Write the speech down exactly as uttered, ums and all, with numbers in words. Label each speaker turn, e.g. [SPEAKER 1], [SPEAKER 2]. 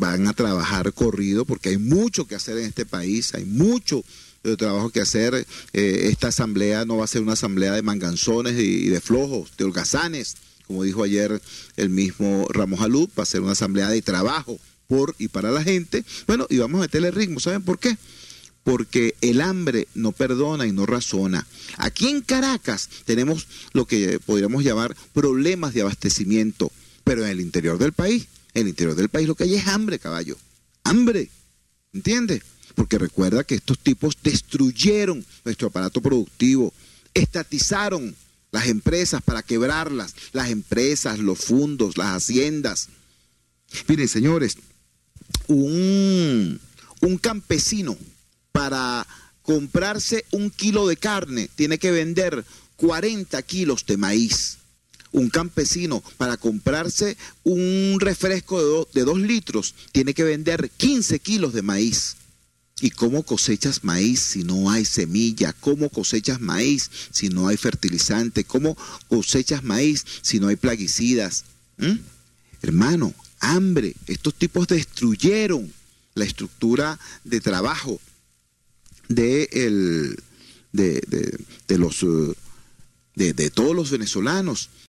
[SPEAKER 1] van a trabajar corrido porque hay mucho que hacer en este país, hay mucho de trabajo que hacer. Eh, esta asamblea no va a ser una asamblea de manganzones y, y de flojos, de holgazanes, como dijo ayer el mismo Ramos Alud, va a ser una asamblea de trabajo por y para la gente. Bueno, y vamos a meterle ritmo, ¿saben por qué? Porque el hambre no perdona y no razona. Aquí en Caracas tenemos lo que podríamos llamar problemas de abastecimiento, pero en el interior del país, en el interior del país lo que hay es hambre, caballo, hambre, ¿entiendes? Porque recuerda que estos tipos destruyeron nuestro aparato productivo, estatizaron las empresas para quebrarlas, las empresas, los fondos, las haciendas. Miren, señores, un, un campesino para comprarse un kilo de carne tiene que vender cuarenta kilos de maíz. Un campesino para comprarse un refresco de, do, de dos litros tiene que vender quince kilos de maíz. ¿Y cómo cosechas maíz si no hay semilla? ¿Cómo cosechas maíz si no hay fertilizante? ¿Cómo cosechas maíz si no hay plaguicidas? ¿Mm? Hermano, hambre. Estos tipos destruyeron la estructura de trabajo de, el, de, de, de, los, de, de todos los venezolanos.